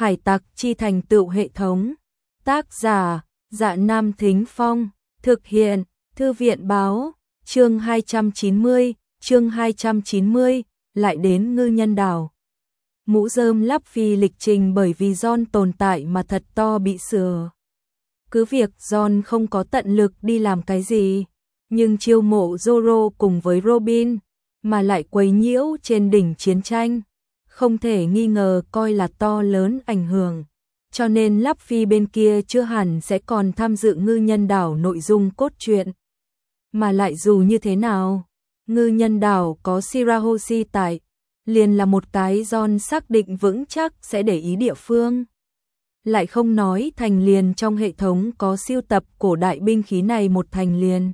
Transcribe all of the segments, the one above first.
Hải tặc chi thành tựu hệ thống. Tác giả: Dạ Nam Thính Phong. Thực hiện: Thư viện báo. Chương 290, lại đến ngư nhân đảo. Mũ rơm Luffy lịch trình bởi vì John tồn tại mà thật to bị sửa. Cứ việc John không có tận lực đi làm cái gì, nhưng chiêu mộ Zoro cùng với Robin, mà lại quấy nhiễu trên đỉnh chiến tranh, không thể nghi ngờ coi là to lớn ảnh hưởng. Cho nên Luffy bên kia chưa hẳn sẽ còn tham dự ngư nhân đảo nội dung cốt truyện. Mà lại dù như thế nào, ngư nhân đảo có Shirahoshi tại, liền là một cái John xác định vững chắc sẽ để ý địa phương. Lại không nói thành liền trong hệ thống có siêu tập cổ đại binh khí này một thành liền.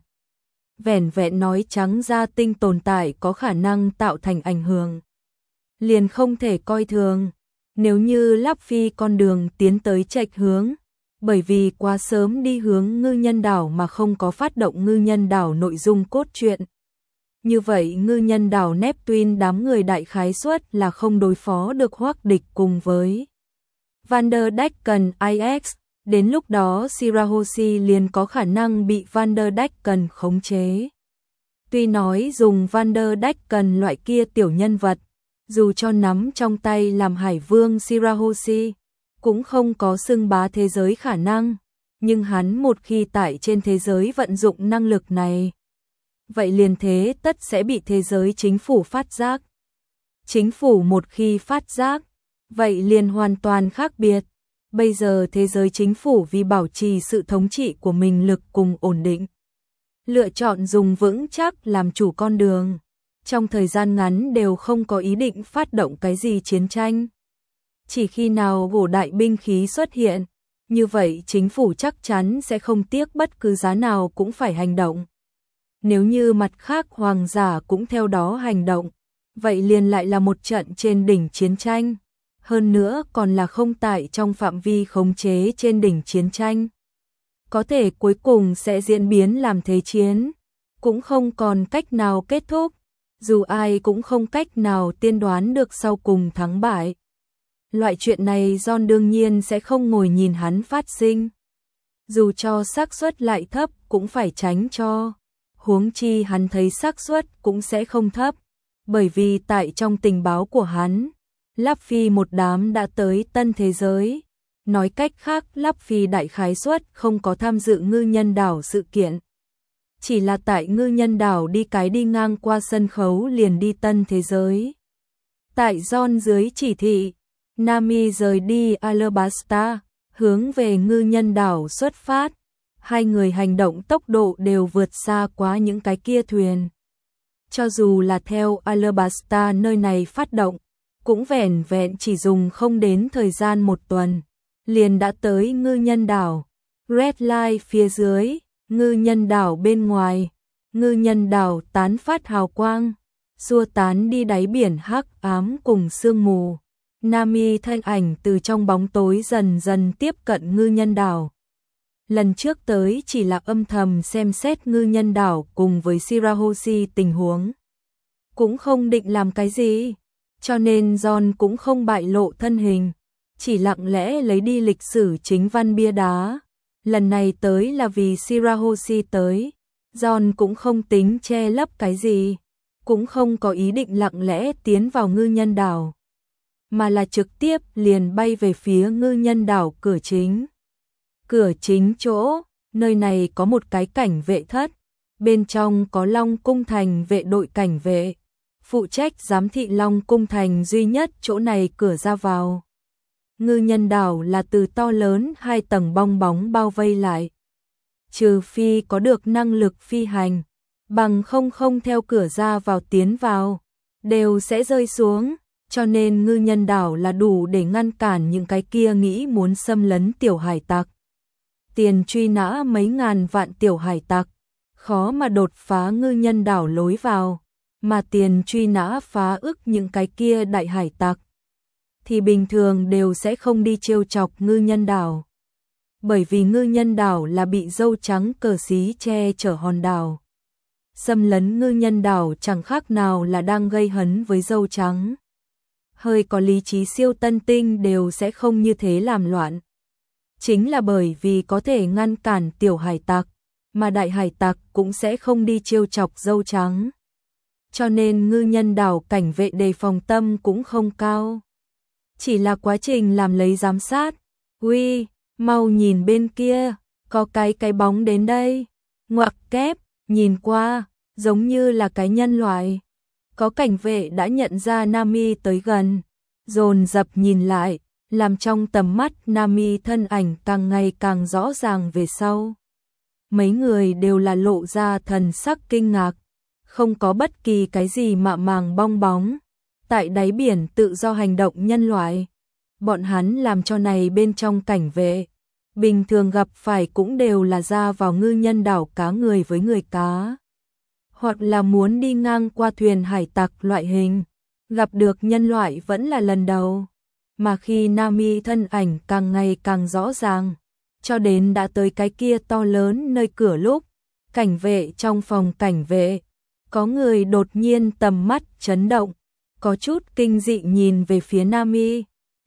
Vẻn vẹn nói trắng ra tinh tồn tại có khả năng tạo thành ảnh hưởng. Liền không thể coi thường, nếu như Luffy con đường tiến tới chệch hướng, bởi vì quá sớm đi hướng ngư nhân đảo mà không có phát động ngư nhân đảo nội dung cốt truyện. Như vậy ngư nhân đảo Neptune đám người đại khái suất là không đối phó được Hoắc Địch cùng với Vanderdecken IX, đến lúc đó Shirahoshi liền có khả năng bị Vanderdecken khống chế. Tuy nói dùng Vanderdecken loại kia tiểu nhân vật, dù cho nắm trong tay làm hải vương Shirahoshi, cũng không có xưng bá thế giới khả năng, nhưng hắn một khi tại trên thế giới vận dụng năng lực này, vậy liền thế tất sẽ bị thế giới chính phủ phát giác. Chính phủ một khi phát giác, vậy liền hoàn toàn khác biệt. Bây giờ thế giới chính phủ vì bảo trì sự thống trị của mình lực cùng ổn định, lựa chọn dùng vững chắc làm chủ con đường. Trong thời gian ngắn đều không có ý định phát động cái gì chiến tranh. Chỉ khi nào cổ đại binh khí xuất hiện, như vậy chính phủ chắc chắn sẽ không tiếc bất cứ giá nào cũng phải hành động. Nếu như mặt khác hoàng giả cũng theo đó hành động, vậy liền lại là một trận trên đỉnh chiến tranh. Hơn nữa còn là không tại trong phạm vi khống chế trên đỉnh chiến tranh. Có thể cuối cùng sẽ diễn biến làm thế chiến, cũng không còn cách nào kết thúc. Dù ai cũng không cách nào tiên đoán được sau cùng thắng bại. Loại chuyện này John đương nhiên sẽ không ngồi nhìn hắn phát sinh. Dù cho xác suất lại thấp cũng phải tránh cho. Huống chi hắn thấy xác suất cũng sẽ không thấp, bởi vì tại trong tình báo của hắn, Luffy một đám đã tới tân thế giới. Nói cách khác Luffy đại khái suất không có tham dự ngư nhân đảo sự kiện. Chỉ là tại ngư nhân đảo đi ngang qua sân khấu liền đi tân thế giới. Tại John dưới chỉ thị, Nami rời đi Alabasta, hướng về ngư nhân đảo xuất phát. Hai người hành động tốc độ đều vượt xa quá những cái kia thuyền. Cho dù là theo Alabasta nơi này phát động, cũng vẻn vẹn chỉ dùng không đến thời gian một tuần, liền đã tới ngư nhân đảo. Red Line phía dưới, ngư nhân đảo bên ngoài, ngư nhân đảo tán phát hào quang, xua tán đi đáy biển hắc ám cùng sương mù. Nami thanh ảnh từ trong bóng tối dần dần tiếp cận ngư nhân đảo. Lần trước tới chỉ là âm thầm xem xét ngư nhân đảo cùng với Shirahoshi tình huống. Cũng không định làm cái gì, cho nên John cũng không bại lộ thân hình, chỉ lặng lẽ lấy đi lịch sử chính văn bia đá. Lần này tới là vì Shirahoshi tới, John cũng không tính che lấp cái gì, cũng không có ý định lặng lẽ tiến vào ngư nhân đảo, mà là trực tiếp liền bay về phía ngư nhân đảo cửa chính. Cửa chính chỗ, nơi này có một cái cảnh vệ thất, bên trong có Long Cung Thành vệ đội cảnh vệ, phụ trách giám thị Long Cung Thành duy nhất chỗ này cửa ra vào. Ngư nhân đảo là từ to lớn 2 tầng bong bóng bao vây lại. Trừ phi có được năng lực phi hành, bằng không theo cửa ra vào tiến vào, đều sẽ rơi xuống, cho nên ngư nhân đảo là đủ để ngăn cản những cái kia nghĩ muốn xâm lấn tiểu hải tặc. Tiền truy nã mấy ngàn vạn tiểu hải tặc, khó mà đột phá ngư nhân đảo lối vào, mà tiền truy nã phá ức những cái kia đại hải tặc, thì bình thường đều sẽ không đi trêu chọc ngư nhân đảo. Bởi vì ngư nhân đảo là bị dâu trắng cờ xí che chở hòn đảo. Xâm lấn ngư nhân đảo chẳng khác nào là đang gây hấn với dâu trắng. hơi có lý trí siêu tân tinh đều sẽ không như thế làm loạn. Chính là bởi vì có thể ngăn cản tiểu hải tặc, mà đại hải tặc cũng sẽ không đi trêu chọc dâu trắng. Cho nên ngư nhân đảo cảnh vệ đề phòng tâm cũng không cao. Chỉ là quá trình làm lấy giám sát. Uy, mau nhìn bên kia, có cái bóng đến đây. Ngoặc kép, nhìn qua, giống như là cái nhân loại. Có cảnh vệ đã nhận ra Nami tới gần, dồn dập nhìn lại, làm trong tầm mắt Nami thân ảnh càng ngày càng rõ ràng về sau. Mấy người đều là lộ ra thần sắc kinh ngạc, không có bất kỳ cái gì mạ màng bong bóng. Tại đáy biển tự do hành động nhân loại, bọn hắn làm cho này bên trong cảnh vệ. Bình thường gặp phải cũng đều là ra vào ngư nhân đảo cá người với người cá. Hoặc là muốn đi ngang qua thuyền hải tặc loại hình, gặp được nhân loại vẫn là lần đầu. Mà khi Nami thân ảnh càng ngày càng rõ ràng, cho đến đã tới cái kia to lớn nơi cửa lúc, cảnh vệ trong phòng cảnh vệ, có người đột nhiên tầm mắt chấn động, có chút kinh dị nhìn về phía Nami.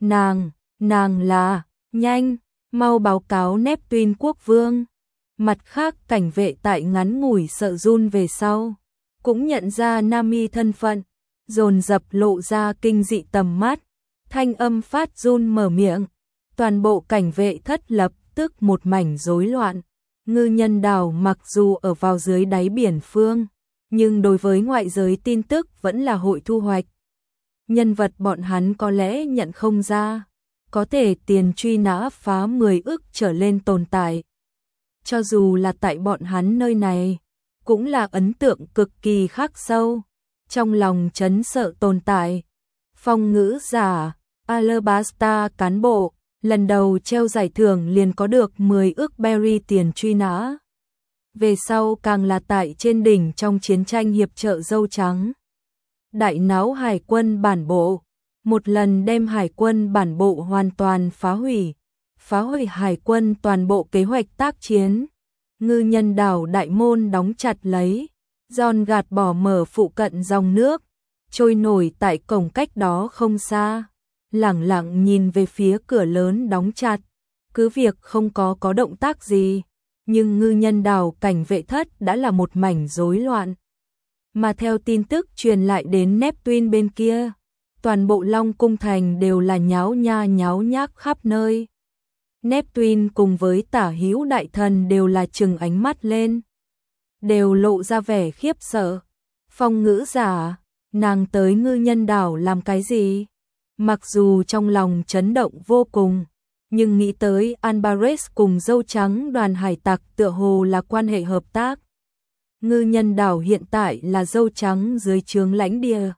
Nàng là, nhanh, mau báo cáo Neptune quốc vương. Mặt khác cảnh vệ tại ngắn ngủi sợ run về sau, cũng nhận ra Nami thân phận, dồn dập lộ ra kinh dị tầm mắt, thanh âm phát run mở miệng. Toàn bộ cảnh vệ thất lập tức một mảnh rối loạn. Ngư nhân đảo mặc dù ở vào dưới đáy biển phương, nhưng đối với ngoại giới tin tức vẫn là hội thu hoạch. Nhân vật bọn hắn có lẽ nhận không ra, có thể tiền truy nã phá 10 ức trở lên tồn tại. Cho dù là tại bọn hắn nơi này, cũng là ấn tượng cực kỳ khắc sâu, trong lòng chấn sợ tồn tại. Phong ngữ giả, Alabasta cán bộ, lần đầu treo giải thưởng liền có được 10 ức berry tiền truy nã. Về sau càng là tại trên đỉnh trong chiến tranh hiệp trợ dâu trắng. Đại náo hải quân bản bộ, một lần đem hải quân bản bộ hoàn toàn phá hủy hải quân toàn bộ kế hoạch tác chiến. Ngư nhân đảo đại môn đóng chặt lấy, John gạt bỏ mở phụ cận dòng nước, trôi nổi tại cổng cách đó không xa, lẳng lặng nhìn về phía cửa lớn đóng chặt, cứ việc không có động tác gì, nhưng ngư nhân đảo cảnh vệ thất đã là một mảnh rối loạn. Mà theo tin tức truyền lại đến Neptune bên kia, toàn bộ Long Cung Thành đều là nháo nhác khắp nơi. Neptune cùng với Tả Hữu đại thần đều là trừng ánh mắt lên, đều lộ ra vẻ khiếp sợ. Phong ngữ giả, nàng tới ngư nhân đảo làm cái gì? Mặc dù trong lòng chấn động vô cùng, nhưng nghĩ tới Alvarez cùng dâu trắng đoàn hải tặc tựa hồ là quan hệ hợp tác. Ngư nhân đảo hiện tại là dâu trắng dưới trướng lãnh địa.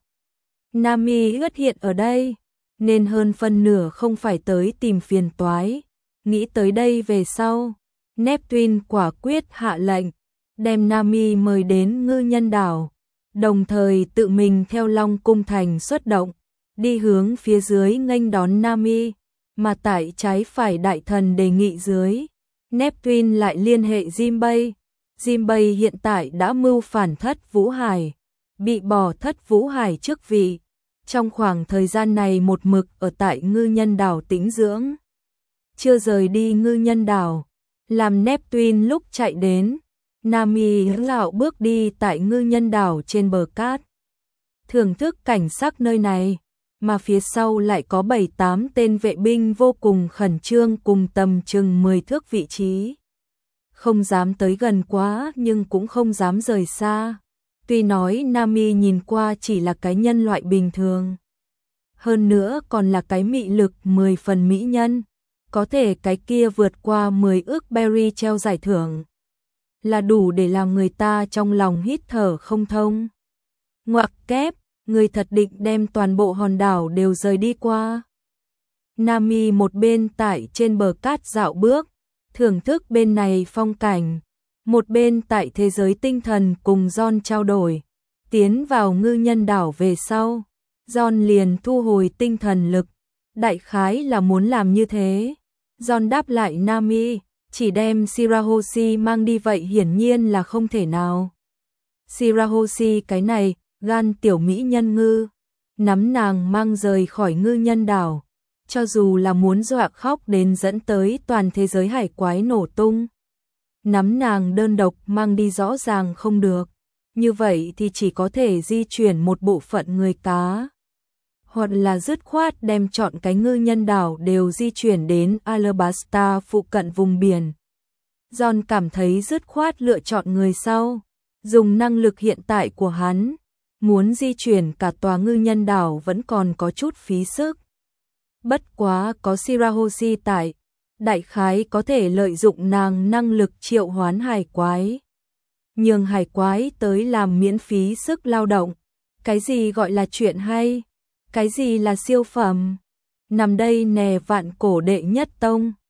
Nami xuất hiện ở đây, nên hơn phân nửa không phải tới tìm phiền toái. Nghĩ tới đây về sau, Neptune quả quyết hạ lệnh, đem Nami mời đến ngư nhân đảo, đồng thời tự mình theo Long Cung Thành xuất động, đi hướng phía dưới nghênh đón Nami, mà tại trái phải đại thần đề nghị dưới, Neptune lại liên hệ Jinbei. Jinbei hiện tại đã mưu phản Thất Vũ Hải, bị bỏ Thất Vũ Hải chức vị, trong khoảng thời gian này một mực ở tại ngư nhân đảo tĩnh dưỡng, chưa rời đi ngư nhân đảo. Làm Neptune lúc chạy đến, Nami lạo bước đi tại ngư nhân đảo trên bờ cát, thưởng thức cảnh sắc nơi này, mà phía sau lại có 7-8 tên vệ binh vô cùng khẩn trương cùng tầm chừng 10 thước vị trí. Không dám tới gần quá nhưng cũng không dám rời xa. Tuy nói Nami nhìn qua chỉ là cái nhân loại bình thường, hơn nữa còn là cái mị lực 10 phần mỹ nhân, có thể cái kia vượt qua 10 ức berry treo giải thưởng, là đủ để làm người ta trong lòng hít thở không thông. Ngoặc kép, người thật định đem toàn bộ hòn đảo đều rời đi qua. Nami một bên tại trên bờ cát dạo bước, thưởng thức bên này phong cảnh, một bên tại thế giới tinh thần cùng John trao đổi. Tiến vào ngư nhân đảo về sau, John liền thu hồi tinh thần lực, đại khái là muốn làm như thế. John đáp lại Nami, chỉ đem Shirahoshi mang đi vậy hiển nhiên là không thể nào. Shirahoshi cái này, gan tiểu mỹ nhân ngư, nắm nàng mang rời khỏi ngư nhân đảo, cho dù là muốn dọa khóc đến dẫn tới toàn thế giới hải quái nổ tung. Nắm nàng đơn độc mang đi rõ ràng không được, như vậy thì chỉ có thể di chuyển một bộ phận người cá. Hoặc là dứt khoát đem chọn cái ngư nhân đảo đều di chuyển đến Alabasta phụ cận vùng biển. John cảm thấy dứt khoát lựa chọn người sau, dùng năng lực hiện tại của hắn, muốn di chuyển cả tòa ngư nhân đảo vẫn còn có chút phí sức. Bất quá có Shirahoshi tại, đại khái có thể lợi dụng nàng năng lực triệu hoán hải quái. Nhường hải quái tới làm miễn phí sức lao động. Cái gì gọi là chuyện hay? Cái gì là siêu phẩm? Nằm đây nè vạn cổ đệ nhất tông.